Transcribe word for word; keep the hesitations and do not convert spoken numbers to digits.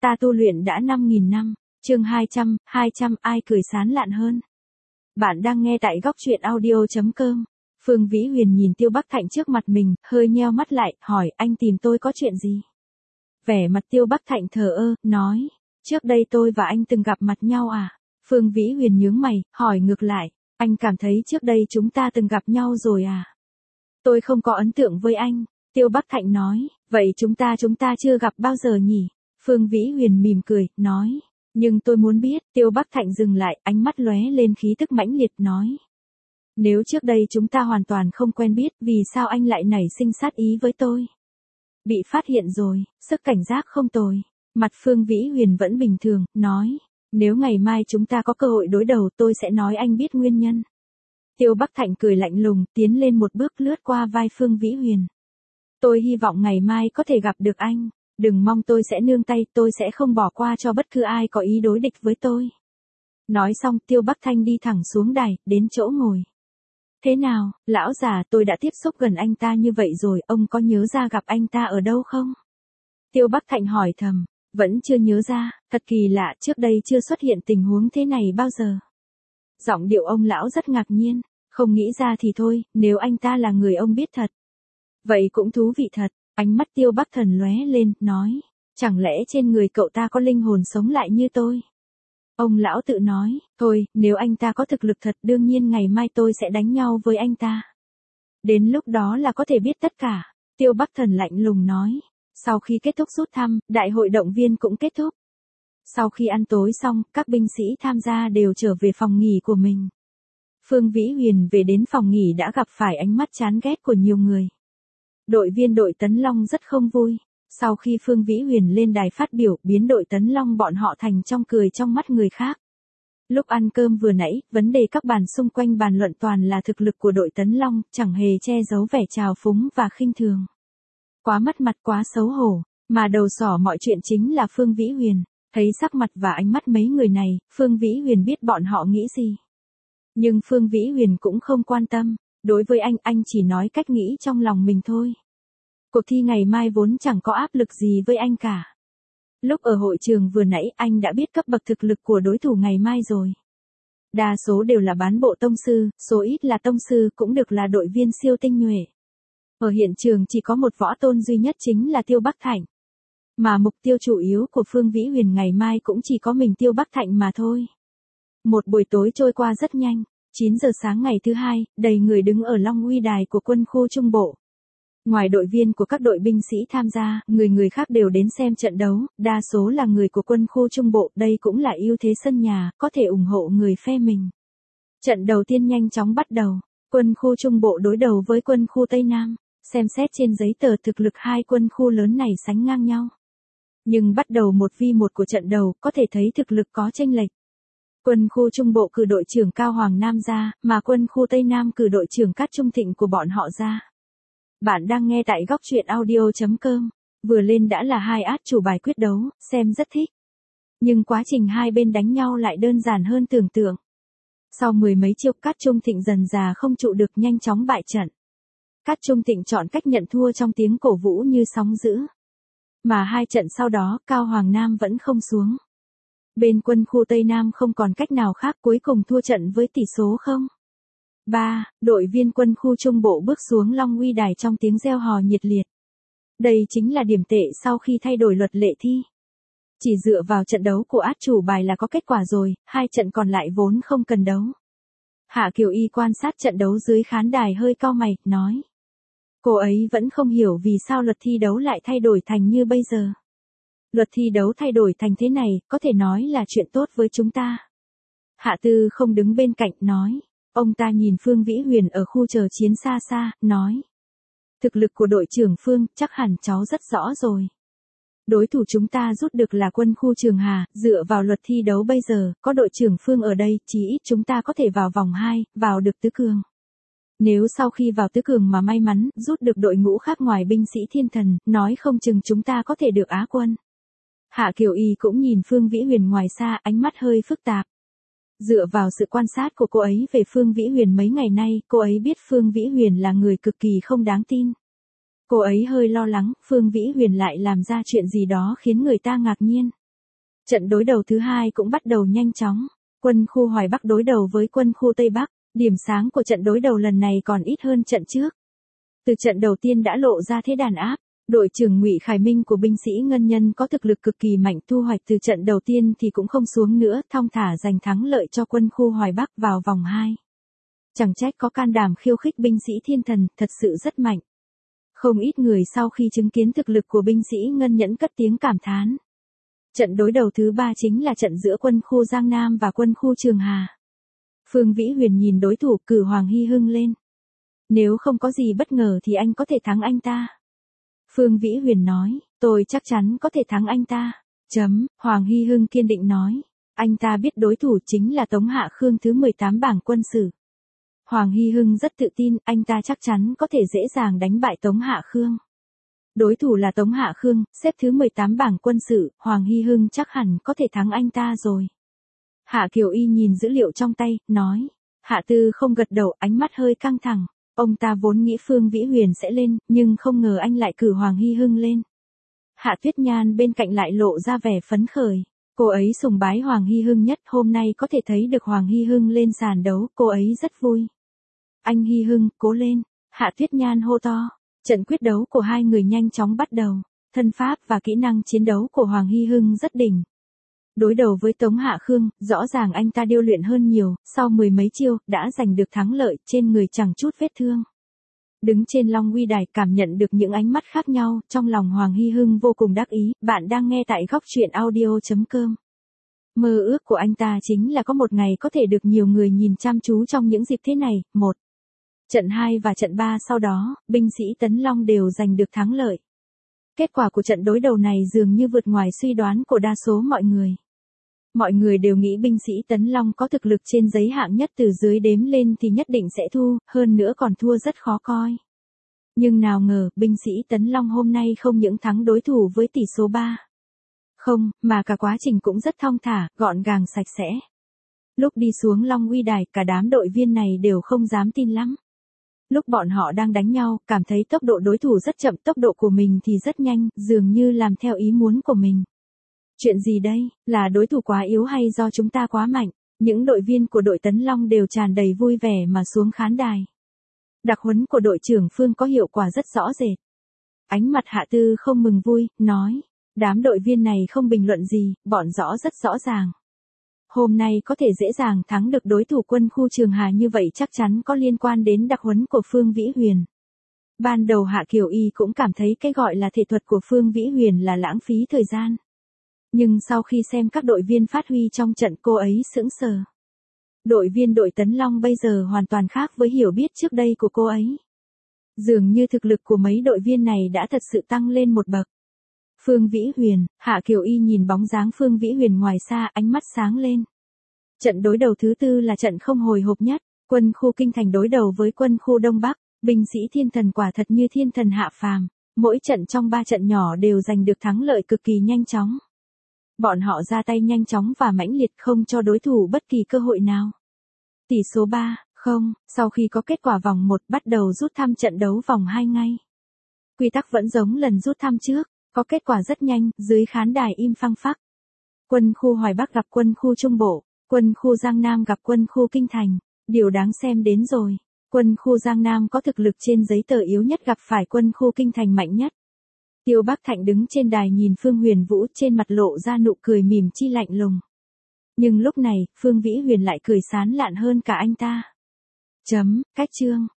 Ta tu luyện đã năm nghìn năm, chương hai trăm, hai trăm ai cười sán lạn hơn. Bạn đang nghe tại góc truyện audio.com. Phương Vĩ Huyền nhìn Tiêu Bắc Thạnh trước mặt mình, hơi nheo mắt lại, hỏi anh tìm tôi có chuyện gì? Vẻ mặt Tiêu Bắc Thạnh thờ ơ, nói, trước đây tôi và anh từng gặp mặt nhau à? Phương Vĩ Huyền nhướng mày, hỏi ngược lại, anh cảm thấy trước đây chúng ta từng gặp nhau rồi à? Tôi không có ấn tượng với anh. Tiêu Bắc Thạnh nói, vậy chúng ta chúng ta chưa gặp bao giờ nhỉ? Phương Vĩ Huyền mỉm cười, nói, nhưng tôi muốn biết. Tiêu Bắc Thạnh dừng lại, ánh mắt lóe lên khí tức mãnh liệt, nói, nếu trước đây chúng ta hoàn toàn không quen biết, vì sao anh lại nảy sinh sát ý với tôi? Bị phát hiện rồi, sức cảnh giác không tồi. Mặt Phương Vĩ Huyền vẫn bình thường, nói, nếu ngày mai chúng ta có cơ hội đối đầu tôi sẽ nói anh biết nguyên nhân. Tiêu Bắc Thạnh cười lạnh lùng, tiến lên một bước lướt qua vai Phương Vĩ Huyền. Tôi hy vọng ngày mai có thể gặp được anh. Đừng mong tôi sẽ nương tay, tôi sẽ không bỏ qua cho bất cứ ai có ý đối địch với tôi. Nói xong Tiêu Bắc Thanh đi thẳng xuống đài, đến chỗ ngồi. Thế nào, lão già, tôi đã tiếp xúc gần anh ta như vậy rồi, ông có nhớ ra gặp anh ta ở đâu không? Tiêu Bắc Thạnh hỏi thầm, vẫn chưa nhớ ra, thật kỳ lạ, trước đây chưa xuất hiện tình huống thế này bao giờ. Giọng điệu ông lão rất ngạc nhiên, không nghĩ ra thì thôi, nếu anh ta là người ông biết thật. Vậy cũng thú vị thật. Ánh mắt Tiêu Bắc Thần lóe lên, nói, chẳng lẽ trên người cậu ta có linh hồn sống lại như tôi? Ông lão tự nói, thôi, nếu anh ta có thực lực thật đương nhiên ngày mai tôi sẽ đánh nhau với anh ta. Đến lúc đó là có thể biết tất cả. Tiêu Bắc Thần lạnh lùng nói. Sau khi kết thúc rút thăm, đại hội động viên cũng kết thúc. Sau khi ăn tối xong, các binh sĩ tham gia đều trở về phòng nghỉ của mình. Phương Vĩ Huyền về đến phòng nghỉ đã gặp phải ánh mắt chán ghét của nhiều người. Đội viên đội Tấn Long rất không vui. Sau khi Phương Vĩ Huyền lên đài phát biểu, biến đội Tấn Long bọn họ thành trong cười trong mắt người khác. Lúc ăn cơm vừa nãy, vấn đề các bàn xung quanh bàn luận toàn là thực lực của đội Tấn Long, chẳng hề che giấu vẻ trào phúng và khinh thường. Quá mất mặt, quá xấu hổ, mà đầu sỏ mọi chuyện chính là Phương Vĩ Huyền. Thấy sắc mặt và ánh mắt mấy người này, Phương Vĩ Huyền biết bọn họ nghĩ gì. Nhưng Phương Vĩ Huyền cũng không quan tâm. Đối với anh, anh chỉ nói cách nghĩ trong lòng mình thôi. Cuộc thi ngày mai vốn chẳng có áp lực gì với anh cả. Lúc ở hội trường vừa nãy anh đã biết cấp bậc thực lực của đối thủ ngày mai rồi. Đa số đều là bán bộ tông sư, số ít là tông sư cũng được là đội viên siêu tinh nhuệ. Ở hiện trường chỉ có một võ tôn duy nhất chính là Tiêu Bắc Thạnh. Mà mục tiêu chủ yếu của Phương Vĩ Huyền ngày mai cũng chỉ có mình Tiêu Bắc Thạnh mà thôi. Một buổi tối trôi qua rất nhanh. chín giờ sáng ngày thứ hai, đầy người đứng ở Long Uy Đài của quân khu Trung Bộ. Ngoài đội viên của các đội binh sĩ tham gia, người người khác đều đến xem trận đấu, đa số là người của quân khu Trung Bộ, đây cũng là ưu thế sân nhà, có thể ủng hộ người phe mình. Trận đầu tiên nhanh chóng bắt đầu, quân khu Trung Bộ đối đầu với quân khu Tây Nam, xem xét trên giấy tờ thực lực hai quân khu lớn này sánh ngang nhau. Nhưng bắt đầu một vi một của trận đầu, có thể thấy thực lực có chênh lệch. Quân khu Trung Bộ cử đội trưởng Cao Hoàng Nam ra, mà quân khu Tây Nam cử đội trưởng Cát Trung Thịnh của bọn họ ra. Bạn đang nghe tại góc truyện audio.com. Vừa lên đã là hai át chủ bài quyết đấu, xem rất thích. Nhưng quá trình hai bên đánh nhau lại đơn giản hơn tưởng tượng. Sau mười mấy chiêu Cát Trung Thịnh dần già không trụ được nhanh chóng bại trận. Cát Trung Thịnh chọn cách nhận thua trong tiếng cổ vũ như sóng dữ. Mà hai trận sau đó Cao Hoàng Nam vẫn không xuống. Bên quân khu Tây Nam không còn cách nào khác cuối cùng thua trận với tỷ số không. ba. Đội viên quân khu Trung Bộ bước xuống Long Uy Đài trong tiếng reo hò nhiệt liệt. Đây chính là điểm tệ sau khi thay đổi luật lệ thi. Chỉ dựa vào trận đấu của át chủ bài là có kết quả rồi, hai trận còn lại vốn không cần đấu. Hạ Kiều Y quan sát trận đấu dưới khán đài hơi cau mày, nói. Cô ấy vẫn không hiểu vì sao luật thi đấu lại thay đổi thành như bây giờ. Luật thi đấu thay đổi thành thế này, có thể nói là chuyện tốt với chúng ta. Hạ Tư không đứng bên cạnh, nói. Ông ta nhìn Phương Vĩ Huyền ở khu chờ chiến xa xa, nói. Thực lực của đội trưởng Phương, chắc hẳn cháu rất rõ rồi. Đối thủ chúng ta rút được là quân khu Trường Hà, dựa vào luật thi đấu bây giờ, có đội trưởng Phương ở đây, chí ít chúng ta có thể vào vòng hai, vào được tứ cường. Nếu sau khi vào tứ cường mà may mắn, rút được đội ngũ khác ngoài binh sĩ thiên thần, nói không chừng chúng ta có thể được Á quân. Hạ Kiều Y cũng nhìn Phương Vĩ Huyền ngoài xa, ánh mắt hơi phức tạp. Dựa vào sự quan sát của cô ấy về Phương Vĩ Huyền mấy ngày nay, cô ấy biết Phương Vĩ Huyền là người cực kỳ không đáng tin. Cô ấy hơi lo lắng, Phương Vĩ Huyền lại làm ra chuyện gì đó khiến người ta ngạc nhiên. Trận đối đầu thứ hai cũng bắt đầu nhanh chóng. Quân khu Hoài Bắc đối đầu với quân khu Tây Bắc, điểm sáng của trận đối đầu lần này còn ít hơn trận trước. Từ trận đầu tiên đã lộ ra thế đàn áp, đội trưởng Ngụy Khải Minh của binh sĩ Ngân Nhân có thực lực cực kỳ mạnh, thu hoạch từ trận đầu tiên thì cũng không xuống nữa, thong thả giành thắng lợi cho quân khu Hoài Bắc vào vòng hai. Chẳng trách có can đảm khiêu khích binh sĩ Thiên Thần, thật sự rất mạnh. Không ít người sau khi chứng kiến thực lực của binh sĩ Ngân Nhẫn cất tiếng cảm thán. Trận đối đầu thứ ba chính là trận giữa quân khu Giang Nam và quân khu Trường Hà. Phương Vĩ Huyền nhìn đối thủ, cử Hoàng Hy Hưng lên. Nếu không có gì bất ngờ thì anh có thể thắng anh ta. Phương Vĩ Huyền nói, tôi chắc chắn có thể thắng anh ta. Chấm, Hoàng Hy Hưng kiên định nói. Anh ta biết đối thủ chính là Tống Hạ Khương thứ mười tám bảng quân sử. Hoàng Hy Hưng rất tự tin, anh ta chắc chắn có thể dễ dàng đánh bại Tống Hạ Khương. Đối thủ là Tống Hạ Khương, xếp thứ mười tám bảng quân sự, Hoàng Hy Hưng chắc hẳn có thể thắng anh ta rồi. Hạ Kiều Y nhìn dữ liệu trong tay, nói. Hạ Tư không gật đầu, ánh mắt hơi căng thẳng. Ông ta vốn nghĩ Phương Vĩ Huyền sẽ lên, nhưng không ngờ anh lại cử Hoàng Hy Hưng lên. Hạ Tuyết Nhan bên cạnh lại lộ ra vẻ phấn khởi. Cô ấy sùng bái Hoàng Hy Hưng nhất, hôm nay có thể thấy được Hoàng Hy Hưng lên sàn đấu, cô ấy rất vui. Anh Hy Hưng, cố lên. Hạ Tuyết Nhan hô to. Trận quyết đấu của hai người nhanh chóng bắt đầu. Thân pháp và kỹ năng chiến đấu của Hoàng Hy Hưng rất đỉnh. Đối đầu với Tống Hạ Khương, rõ ràng anh ta điêu luyện hơn nhiều, sau mười mấy chiêu, đã giành được thắng lợi, trên người chẳng chút vết thương. Đứng trên Long Uy Đài cảm nhận được những ánh mắt khác nhau, trong lòng Hoàng Hy Hưng vô cùng đắc ý, bạn đang nghe tại góc truyện audio chấm com. Mơ ước của anh ta chính là có một ngày có thể được nhiều người nhìn chăm chú trong những dịp thế này. Một. Trận hai và trận ba sau đó, binh sĩ Tấn Long đều giành được thắng lợi. Kết quả của trận đối đầu này dường như vượt ngoài suy đoán của đa số mọi người. Mọi người đều nghĩ binh sĩ Tấn Long có thực lực trên giấy hạng nhất, từ dưới đếm lên thì nhất định sẽ thua, hơn nữa còn thua rất khó coi. Nhưng nào ngờ, binh sĩ Tấn Long hôm nay không những thắng đối thủ với tỷ số ba không, mà cả quá trình cũng rất thong thả, gọn gàng sạch sẽ. Lúc đi xuống Long Uy Đài, cả đám đội viên này đều không dám tin lắm. Lúc bọn họ đang đánh nhau, cảm thấy tốc độ đối thủ rất chậm, tốc độ của mình thì rất nhanh, dường như làm theo ý muốn của mình. Chuyện gì đây, là đối thủ quá yếu hay do chúng ta quá mạnh? Những đội viên của đội Tấn Long đều tràn đầy vui vẻ mà xuống khán đài. Đặc huấn của đội trưởng Phương có hiệu quả rất rõ rệt. Ánh mặt Hạ Tư không mừng vui, nói, đám đội viên này không bình luận gì, bọn rõ rất rõ ràng. Hôm nay có thể dễ dàng thắng được đối thủ quân khu Trường Hà như vậy chắc chắn có liên quan đến đặc huấn của Phương Vĩ Huyền. Ban đầu Hạ Kiều Y cũng cảm thấy cái gọi là thể thuật của Phương Vĩ Huyền là lãng phí thời gian. Nhưng sau khi xem các đội viên phát huy trong trận, cô ấy sững sờ. Đội viên đội Tấn Long bây giờ hoàn toàn khác với hiểu biết trước đây của cô ấy. Dường như thực lực của mấy đội viên này đã thật sự tăng lên một bậc. Phương Vĩ Huyền, Hạ Kiều Y nhìn bóng dáng Phương Vĩ Huyền ngoài xa, ánh mắt sáng lên. Trận đối đầu thứ tư là trận không hồi hộp nhất, quân khu Kinh Thành đối đầu với quân khu Đông Bắc, binh sĩ Thiên Thần quả thật như thiên thần hạ phàm, mỗi trận trong ba trận nhỏ đều giành được thắng lợi cực kỳ nhanh chóng. Bọn họ ra tay nhanh chóng và mãnh liệt, không cho đối thủ bất kỳ cơ hội nào. Tỷ số ba không, sau khi có kết quả vòng một, bắt đầu rút thăm trận đấu vòng hai ngay. Quy tắc vẫn giống lần rút thăm trước, có kết quả rất nhanh, dưới khán đài im phăng phắc. Quân khu Hoài Bắc gặp quân khu Trung Bộ, quân khu Giang Nam gặp quân khu Kinh Thành, điều đáng xem đến rồi. Quân khu Giang Nam có thực lực trên giấy tờ yếu nhất gặp phải quân khu Kinh Thành mạnh nhất. Tiêu Bắc Thạnh đứng trên đài nhìn Phương Huyền Vũ, trên mặt lộ ra nụ cười mỉm chi lạnh lùng. Nhưng lúc này, Phương Vĩ Huyền lại cười sán lạn hơn cả anh ta. Chấm, cách chương.